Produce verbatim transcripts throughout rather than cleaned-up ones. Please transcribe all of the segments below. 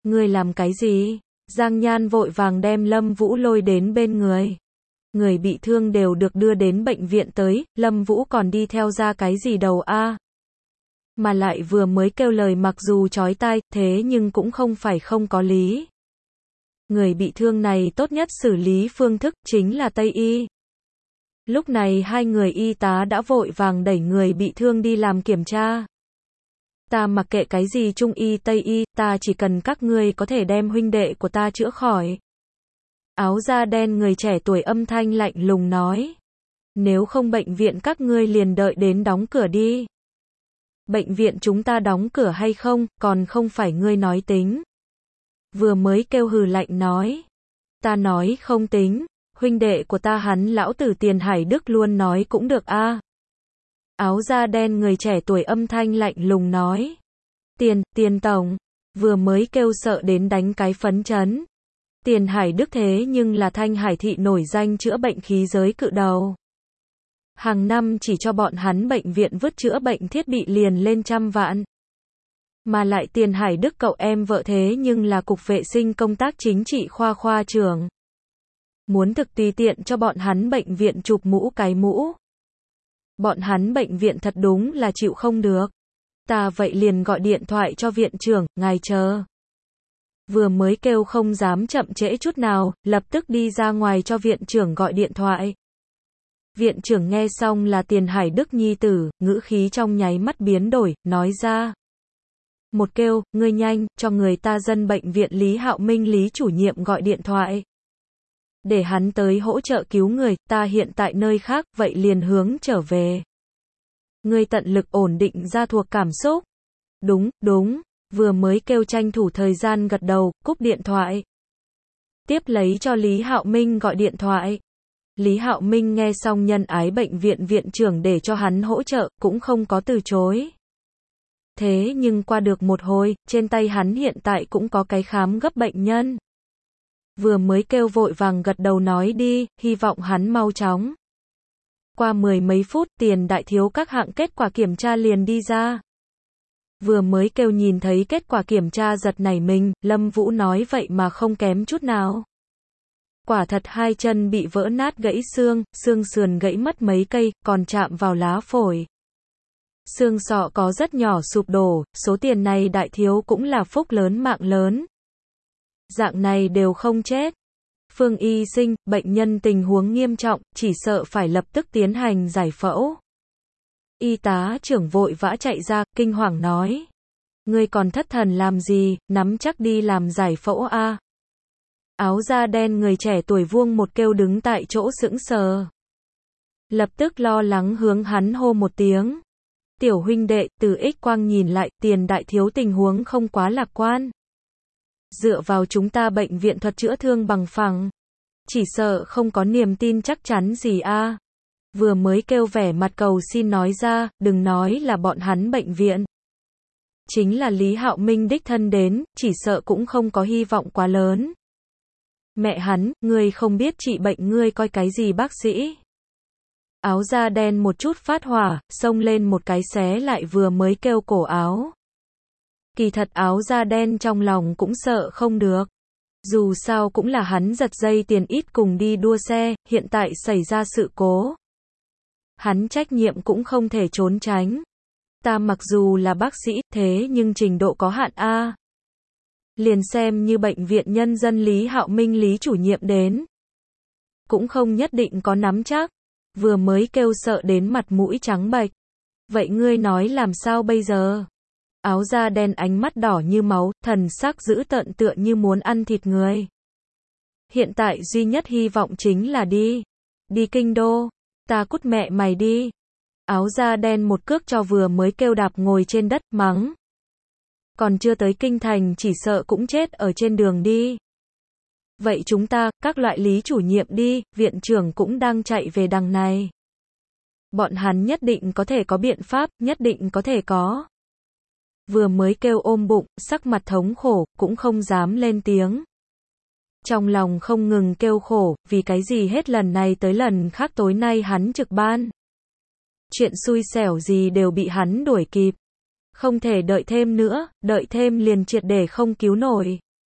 Ngươi làm cái gì? Giang Nhan vội vàng đem Lâm Vũ lôi đến bên người. Người bị thương đều được đưa đến bệnh viện tới, Lâm Vũ còn đi theo ra cái gì đầu a? Mà lại vừa mới kêu lời mặc dù chói tai, thế nhưng cũng không phải không có lý. Người bị thương này tốt nhất xử lý phương thức chính là Tây y. Lúc này hai người y tá đã vội vàng đẩy người bị thương đi làm kiểm tra. Ta mặc kệ cái gì Trung y Tây y, ta chỉ cần các ngươi có thể đem huynh đệ của ta chữa khỏi. Áo da đen người trẻ tuổi âm thanh lạnh lùng nói. Nếu không bệnh viện các ngươi liền đợi đến đóng cửa đi. Bệnh viện chúng ta đóng cửa hay không, còn không phải ngươi nói tính. Vừa mới kêu hừ lạnh nói. Ta nói không tính, huynh đệ của ta hắn lão tử Tiền Hải Đức luôn nói cũng được a. Áo da đen người trẻ tuổi âm thanh lạnh lùng nói. Tiền, Tiền tổng, vừa mới kêu sợ đến đánh cái phấn chấn. Tiền Hải Đức thế nhưng là Thanh Hải thị nổi danh chữa bệnh khí giới cự đầu. Hàng năm chỉ cho bọn hắn bệnh viện vứt chữa bệnh thiết bị liền lên trăm vạn. Mà lại Tiền Hải Đức cậu em vợ thế nhưng là cục vệ sinh công tác chính trị khoa khoa trưởng. Muốn thực tùy tiện cho bọn hắn bệnh viện chụp mũ cái mũ. Bọn hắn bệnh viện thật đúng là chịu không được. Ta vậy liền gọi điện thoại cho viện trưởng, ngài chờ. Vừa mới kêu không dám chậm trễ chút nào, lập tức đi ra ngoài cho viện trưởng gọi điện thoại. Viện trưởng nghe xong là Tiền Hải Đức nhi tử, ngữ khí trong nháy mắt biến đổi, nói ra. Một kêu, ngươi nhanh, cho người ta dân bệnh viện Lý Hạo Minh Lý chủ nhiệm gọi điện thoại. Để hắn tới hỗ trợ cứu người, ta hiện tại nơi khác, vậy liền hướng trở về. Ngươi tận lực ổn định ra thuộc cảm xúc. Đúng, đúng, vừa mới kêu tranh thủ thời gian gật đầu, cúp điện thoại. Tiếp lấy cho Lý Hạo Minh gọi điện thoại. Lý Hạo Minh nghe xong nhân ái bệnh viện viện trưởng để cho hắn hỗ trợ, cũng không có từ chối. Thế nhưng qua được một hồi, trên tay hắn hiện tại cũng có cái khám gấp bệnh nhân. Vừa mới kêu vội vàng gật đầu nói đi, hy vọng hắn mau chóng. Qua mười mấy phút, Tiền đại thiếu các hạng kết quả kiểm tra liền đi ra. Vừa mới kêu nhìn thấy kết quả kiểm tra giật nảy mình, Lâm Vũ nói vậy mà không kém chút nào. Quả thật hai chân bị vỡ nát gãy xương, xương sườn gãy mất mấy cây, còn chạm vào lá phổi. Xương sọ có rất nhỏ sụp đổ, số tiền này đại thiếu cũng là phúc lớn mạng lớn. Dạng này đều không chết. Phương y sinh, bệnh nhân tình huống nghiêm trọng, chỉ sợ phải lập tức tiến hành giải phẫu. Y tá trưởng vội vã chạy ra, kinh hoàng nói. Ngươi còn thất thần làm gì, nắm chắc đi làm giải phẫu a. Áo da đen người trẻ tuổi vuông một kêu đứng tại chỗ sững sờ. Lập tức lo lắng hướng hắn hô một tiếng. Tiểu huynh đệ, từ X quang nhìn lại, Tiền đại thiếu tình huống không quá lạc quan. Dựa vào chúng ta bệnh viện thuật chữa thương bằng phẳng. Chỉ sợ không có niềm tin chắc chắn gì a. Vừa mới kêu vẻ mặt cầu xin nói ra, đừng nói là bọn hắn bệnh viện. Chính là Lý Hạo Minh đích thân đến, chỉ sợ cũng không có hy vọng quá lớn. Mẹ hắn, ngươi không biết trị bệnh ngươi coi cái gì bác sĩ. Áo da đen một chút phát hỏa, xông lên một cái xé lại vừa mới kêu cổ áo. Kỳ thật áo da đen trong lòng cũng sợ không được. Dù sao cũng là hắn giật dây tiền ít cùng đi đua xe, hiện tại xảy ra sự cố. Hắn trách nhiệm cũng không thể trốn tránh. Ta mặc dù là bác sĩ, thế nhưng trình độ có hạn a. Liền xem như bệnh viện nhân dân Lý Hạo Minh Lý chủ nhiệm đến. Cũng không nhất định có nắm chắc. Vừa mới kêu sợ đến mặt mũi trắng bệch. Vậy ngươi nói làm sao bây giờ? Áo da đen ánh mắt đỏ như máu, thần sắc dữ tợn tựa như muốn ăn thịt người. Hiện tại duy nhất hy vọng chính là đi. Đi kinh đô. Ta cút mẹ mày đi. Áo da đen một cước cho vừa mới kêu đạp ngồi trên đất, mắng. Còn chưa tới kinh thành chỉ sợ cũng chết ở trên đường đi. Vậy chúng ta, các loại Lý chủ nhiệm đi, viện trưởng cũng đang chạy về đằng này. Bọn hắn nhất định có thể có biện pháp, nhất định có thể có. Vừa mới kêu ôm bụng, sắc mặt thống khổ, cũng không dám lên tiếng. Trong lòng không ngừng kêu khổ, vì cái gì hết lần này tới lần khác tối nay hắn trực ban. Chuyện xui xẻo gì đều bị hắn đuổi kịp. Không thể đợi thêm nữa, đợi thêm liền triệt để không cứu nổi.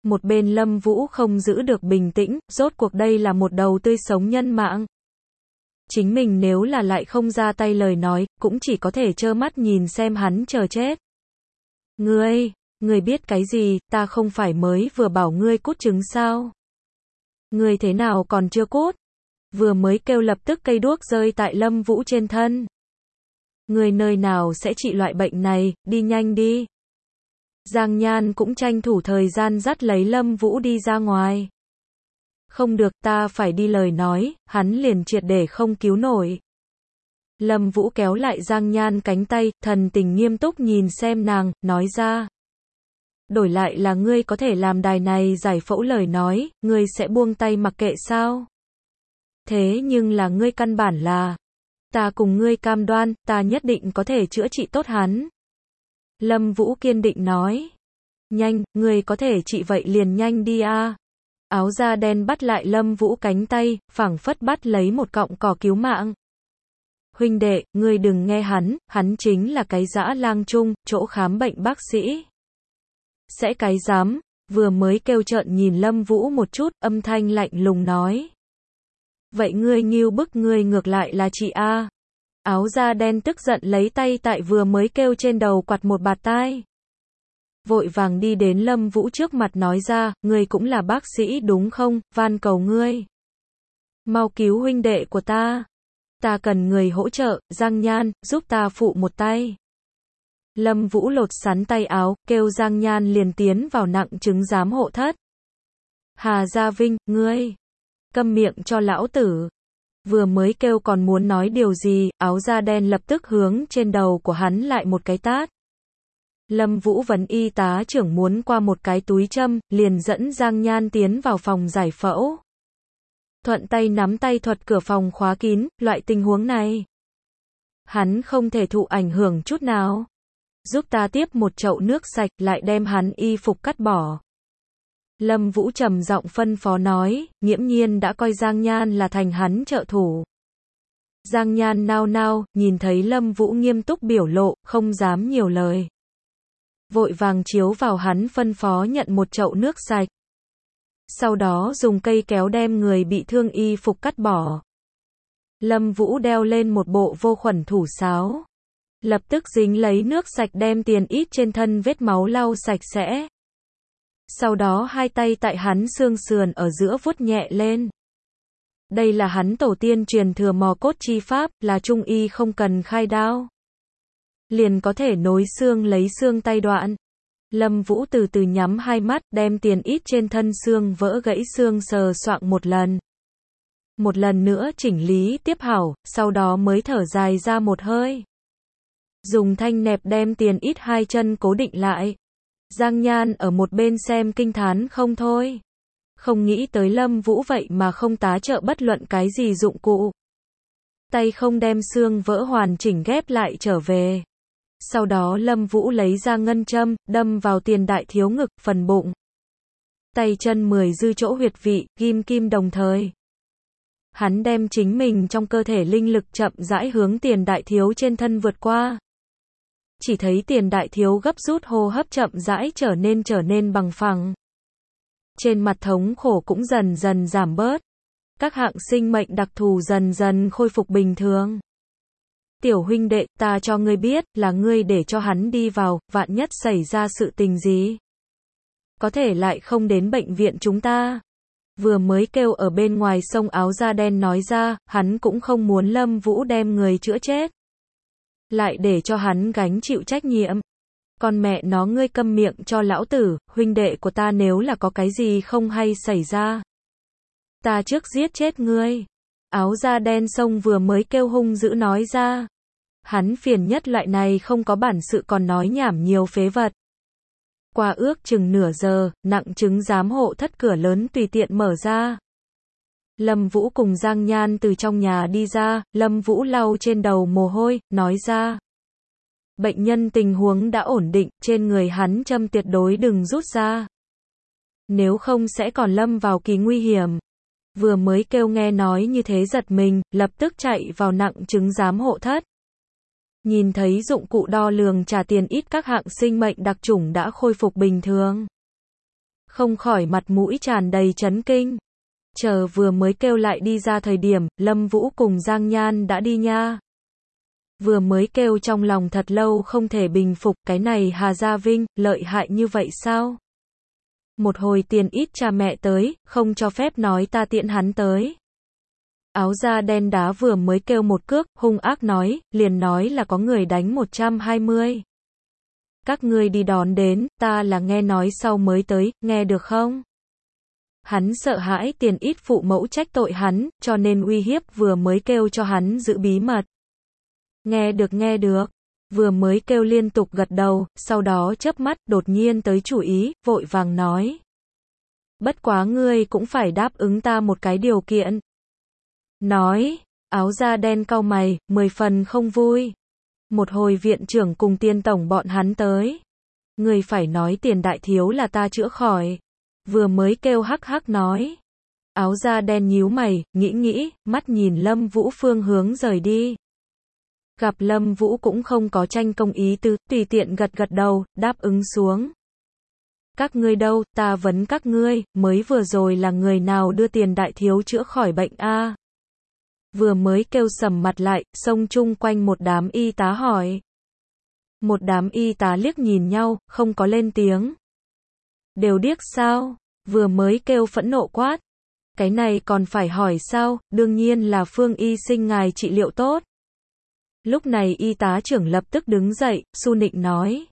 Một bên Lâm Vũ không giữ được bình tĩnh, rốt cuộc đây là một đầu tươi sống nhân mạng. Chính mình nếu là lại không ra tay lời nói, cũng chỉ có thể trơ mắt nhìn xem hắn chờ chết. Ngươi, ngươi biết cái gì, ta không phải mới vừa bảo ngươi cút trứng sao? Ngươi thế nào còn chưa cút? Vừa mới kêu lập tức cây đuốc rơi tại Lâm Vũ trên thân. Ngươi nơi nào sẽ trị loại bệnh này, đi nhanh đi. Giang Nhan cũng tranh thủ thời gian dắt lấy Lâm Vũ đi ra ngoài. Không được, ta phải đi lời nói, hắn liền triệt để không cứu nổi. Lâm Vũ kéo lại Giang Nhan cánh tay, thần tình nghiêm túc nhìn xem nàng, nói ra. Đổi lại là ngươi có thể làm đài này giải phẫu lời nói, ngươi sẽ buông tay mặc kệ sao? Thế nhưng là ngươi căn bản là, ta cùng ngươi cam đoan, ta nhất định có thể chữa trị tốt hắn. Lâm Vũ kiên định nói. Nhanh, ngươi có thể trị vậy liền nhanh đi a. Áo da đen bắt lại Lâm Vũ cánh tay, phảng phất bắt lấy một cọng cỏ cứu mạng. Huynh đệ, ngươi đừng nghe hắn, hắn chính là cái dã lang trung, chỗ khám bệnh bác sĩ. Sẽ cái dám, vừa mới kêu trợn nhìn Lâm Vũ một chút, âm thanh lạnh lùng nói. Vậy ngươi nghiêu bức ngươi ngược lại là chị a. Áo da đen tức giận lấy tay tại vừa mới kêu trên đầu quạt một bạt tai. Vội vàng đi đến Lâm Vũ trước mặt nói ra, ngươi cũng là bác sĩ đúng không, van cầu ngươi. Mau cứu huynh đệ của ta. Ta cần người hỗ trợ, Giang Nhan, giúp ta phụ một tay. Lâm Vũ lột sắn tay áo, kêu Giang Nhan liền tiến vào nặng chứng giám hộ thất. Hà Gia Vinh, ngươi, câm miệng cho lão tử. Vừa mới kêu còn muốn nói điều gì, áo da đen lập tức hướng trên đầu của hắn lại một cái tát. Lâm Vũ vấn y tá trưởng muốn qua một cái túi châm, liền dẫn Giang Nhan tiến vào phòng giải phẫu. Thuận tay nắm tay thuật cửa phòng khóa kín, loại tình huống này. Hắn không thể thụ ảnh hưởng chút nào. Giúp ta tiếp một chậu nước sạch, lại đem hắn y phục cắt bỏ. Lâm Vũ trầm giọng phân phó nói, nghiễm nhiên đã coi Giang Nhan là thành hắn trợ thủ. Giang Nhan nao nao, nhìn thấy Lâm Vũ nghiêm túc biểu lộ, không dám nhiều lời. Vội vàng chiếu vào hắn phân phó nhận một chậu nước sạch. Sau đó dùng cây kéo đem người bị thương y phục cắt bỏ. Lâm Vũ đeo lên một bộ vô khuẩn thủ sáo. Lập tức dính lấy nước sạch đem tiền ít trên thân vết máu lau sạch sẽ. Sau đó hai tay tại hắn xương sườn ở giữa vuốt nhẹ lên. Đây là hắn tổ tiên truyền thừa mò cốt chi pháp, là trung y không cần khai đao. Liền có thể nối xương lấy xương tay đoạn. Lâm Vũ từ từ nhắm hai mắt, đem tiền ít trên thân xương vỡ gãy xương sờ soạng một lần. Một lần nữa chỉnh lý tiếp hảo, sau đó mới thở dài ra một hơi. Dùng thanh nẹp đem tiền ít hai chân cố định lại. Giang Nhan ở một bên xem kinh thán không thôi. Không nghĩ tới Lâm Vũ vậy mà không tá trợ bất luận cái gì dụng cụ. Tay không đem xương vỡ hoàn chỉnh ghép lại trở về. Sau đó Lâm Vũ lấy ra ngân châm, đâm vào tiền đại thiếu ngực, phần bụng. Tay chân mười dư chỗ huyệt vị, ghim kim đồng thời. Hắn đem chính mình trong cơ thể linh lực chậm rãi hướng tiền đại thiếu trên thân vượt qua. Chỉ thấy tiền đại thiếu gấp rút hô hấp chậm rãi trở nên trở nên bằng phẳng. Trên mặt thống khổ cũng dần dần giảm bớt. Các hạng sinh mệnh đặc thù dần dần khôi phục bình thường. Tiểu huynh đệ, ta cho ngươi biết, là ngươi để cho hắn đi vào, vạn nhất xảy ra sự tình gì. Có thể lại không đến bệnh viện chúng ta. Vừa mới kêu ở bên ngoài sông áo da đen nói ra, hắn cũng không muốn Lâm Vũ đem người chữa chết. Lại để cho hắn gánh chịu trách nhiệm. Con mẹ nó ngươi câm miệng cho lão tử, huynh đệ của ta nếu là có cái gì không hay xảy ra. Ta trước giết chết ngươi. Áo da đen sông vừa mới kêu hung dữ nói ra. Hắn phiền nhất loại này không có bản sự còn nói nhảm nhiều phế vật. Qua ước chừng nửa giờ, nặng chứng giám hộ thất cửa lớn tùy tiện mở ra. Lâm Vũ cùng Giang Nhan từ trong nhà đi ra, Lâm Vũ lau trên đầu mồ hôi, nói ra. Bệnh nhân tình huống đã ổn định, trên người hắn châm tuyệt đối đừng rút ra. Nếu không sẽ còn lâm vào kỳ nguy hiểm. Vừa mới kêu nghe nói như thế giật mình, lập tức chạy vào nặng chứng giám hộ thất. Nhìn thấy dụng cụ đo lường trả tiền ít các hạng sinh mệnh đặc chủng đã khôi phục bình thường. không khỏi mặt mũi tràn đầy chấn kinh. Chờ vừa mới kêu lại đi ra thời điểm, Lâm Vũ cùng Giang Nhan đã đi nha. Vừa mới kêu trong lòng thật lâu không thể bình phục, cái này Hà Gia Vinh, lợi hại như vậy sao? Một hồi tiền ít cha mẹ tới, không cho phép nói ta tiễn hắn tới. Áo da đen đá vừa mới kêu một cước, hung ác nói, liền nói là có người đánh một trăm hai mươi. Các ngươi đi đón đến, ta là nghe nói sau mới tới, nghe được không? Hắn sợ hãi tiền ít phụ mẫu trách tội hắn, cho nên uy hiếp vừa mới kêu cho hắn giữ bí mật. Nghe được nghe được, vừa mới kêu liên tục gật đầu, sau đó chớp mắt, đột nhiên tới chủ ý, vội vàng nói. Bất quá ngươi cũng phải đáp ứng ta một cái điều kiện. Nói, áo da đen cau mày, mười phần không vui. Một hồi viện trưởng cùng tiên tổng bọn hắn tới. Ngươi phải nói tiền đại thiếu là ta chữa khỏi. Vừa mới kêu hắc hắc nói. Áo da đen nhíu mày, nghĩ nghĩ, mắt nhìn Lâm Vũ phương hướng rời đi. Gặp Lâm Vũ cũng không có tranh công ý tứ, tùy tiện gật gật đầu, đáp ứng xuống. Các ngươi đâu, ta vấn các ngươi, mới vừa rồi là người nào đưa tiền đại thiếu chữa khỏi bệnh a? Vừa mới kêu sầm mặt lại, xông chung quanh một đám y tá hỏi. Một đám y tá liếc nhìn nhau, không có lên tiếng. Đều điếc sao? Vừa mới kêu phẫn nộ quát. Cái này còn phải hỏi sao, đương nhiên là Phương y sinh ngài trị liệu tốt. Lúc này y tá trưởng lập tức đứng dậy, su nịnh nói.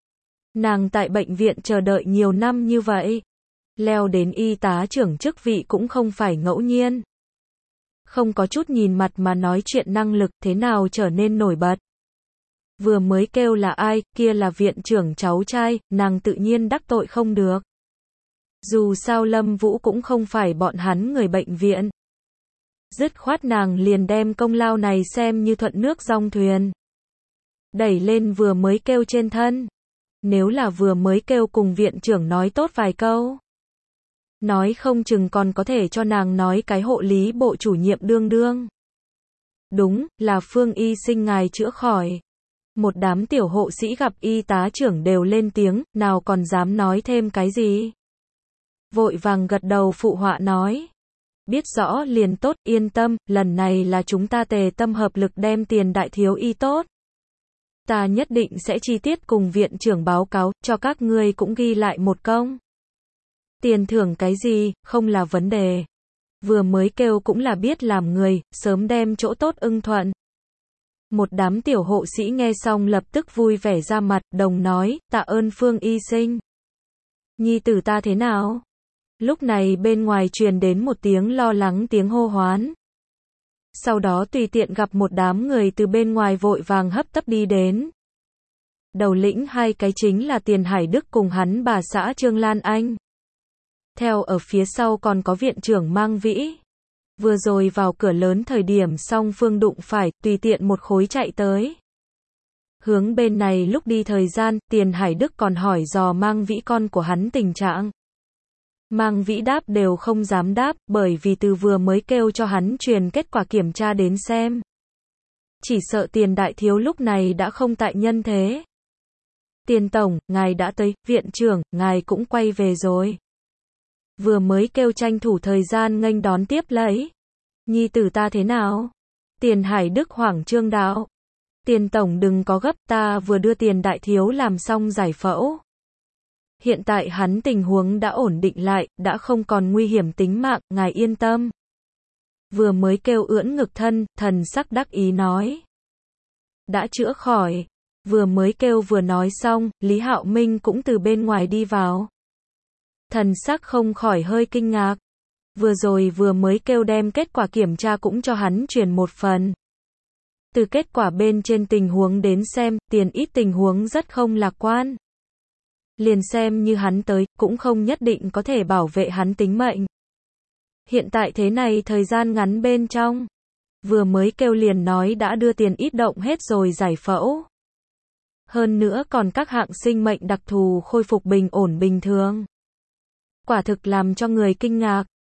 Nàng tại bệnh viện chờ đợi nhiều năm như vậy. Leo đến y tá trưởng chức vị cũng không phải ngẫu nhiên. Không có chút nhìn mặt mà nói chuyện năng lực thế nào trở nên nổi bật. Vừa mới kêu là ai, kia là viện trưởng cháu trai, nàng tự nhiên đắc tội không được. Dù sao Lâm Vũ cũng không phải bọn hắn người bệnh viện. Dứt khoát nàng liền đem công lao này xem như thuận nước dong thuyền. Đẩy lên vừa mới kêu trên thân. Nếu là vừa mới kêu cùng viện trưởng nói tốt vài câu. Nói không chừng còn có thể cho nàng nói cái hộ lý bộ chủ nhiệm đương đương. Đúng, là Phương y sinh ngài chữa khỏi. Một đám tiểu hộ sĩ gặp y tá trưởng đều lên tiếng, nào còn dám nói thêm cái gì. Vội vàng gật đầu phụ họa nói. Biết rõ liền tốt, yên tâm, lần này là chúng ta tề tâm hợp lực đem tiền đại thiếu y tốt. Ta nhất định sẽ chi tiết cùng viện trưởng báo cáo, cho các ngươi cũng ghi lại một công. Tiền thưởng cái gì, không là vấn đề. Vừa mới kêu cũng là biết làm người, sớm đem chỗ tốt ưng thuận. Một đám tiểu hộ sĩ nghe xong lập tức vui vẻ ra mặt, đồng nói, tạ ơn Phương y sinh. Nhi tử ta thế nào? Lúc này bên ngoài truyền đến một tiếng lo lắng tiếng hô hoán. Sau đó tùy tiện gặp một đám người từ bên ngoài vội vàng hấp tấp đi đến. Đầu lĩnh hai cái chính là Tiền Hải Đức cùng hắn bà xã Trương Lan Anh. Theo ở phía sau còn có viện trưởng Mang Vĩ. Vừa rồi vào cửa lớn thời điểm song phương đụng phải, tùy tiện một khối chạy tới. Hướng bên này lúc đi thời gian, Tiền Hải Đức còn hỏi dò Mang Vĩ con của hắn tình trạng. Mang Vĩ đáp đều không dám đáp, bởi vì từ vừa mới kêu cho hắn truyền kết quả kiểm tra đến xem. Chỉ sợ Tiền đại thiếu lúc này đã không tại nhân thế. Tiền tổng, ngài đã tới, viện trưởng, ngài cũng quay về rồi. Vừa mới kêu tranh thủ thời gian nghênh đón tiếp lấy. Nhi tử ta thế nào? Tiền Hải Đức hoảng trương đạo. Tiền tổng đừng có gấp, ta vừa đưa Tiền đại thiếu làm xong giải phẫu. Hiện tại hắn tình huống đã ổn định lại, đã không còn nguy hiểm tính mạng, ngài yên tâm. Vừa mới kêu ưỡn ngực thân, thần sắc đắc ý nói. Đã chữa khỏi. Vừa mới kêu vừa nói xong, Lý Hạo Minh cũng từ bên ngoài đi vào. Thần sắc không khỏi hơi kinh ngạc. Vừa rồi vừa mới kêu đem kết quả kiểm tra cũng cho hắn truyền một phần. Từ kết quả bên trên tình huống đến xem, Tiền ít tình huống rất không lạc quan. Liền xem như hắn tới, cũng không nhất định có thể bảo vệ hắn tính mệnh. Hiện tại thế này thời gian ngắn bên trong. Vừa mới kêu liền nói đã đưa Tiền ít động hết rồi giải phẫu. Hơn nữa còn các hạng sinh mệnh đặc thù khôi phục bình ổn bình thường. Quả thực làm cho người kinh ngạc.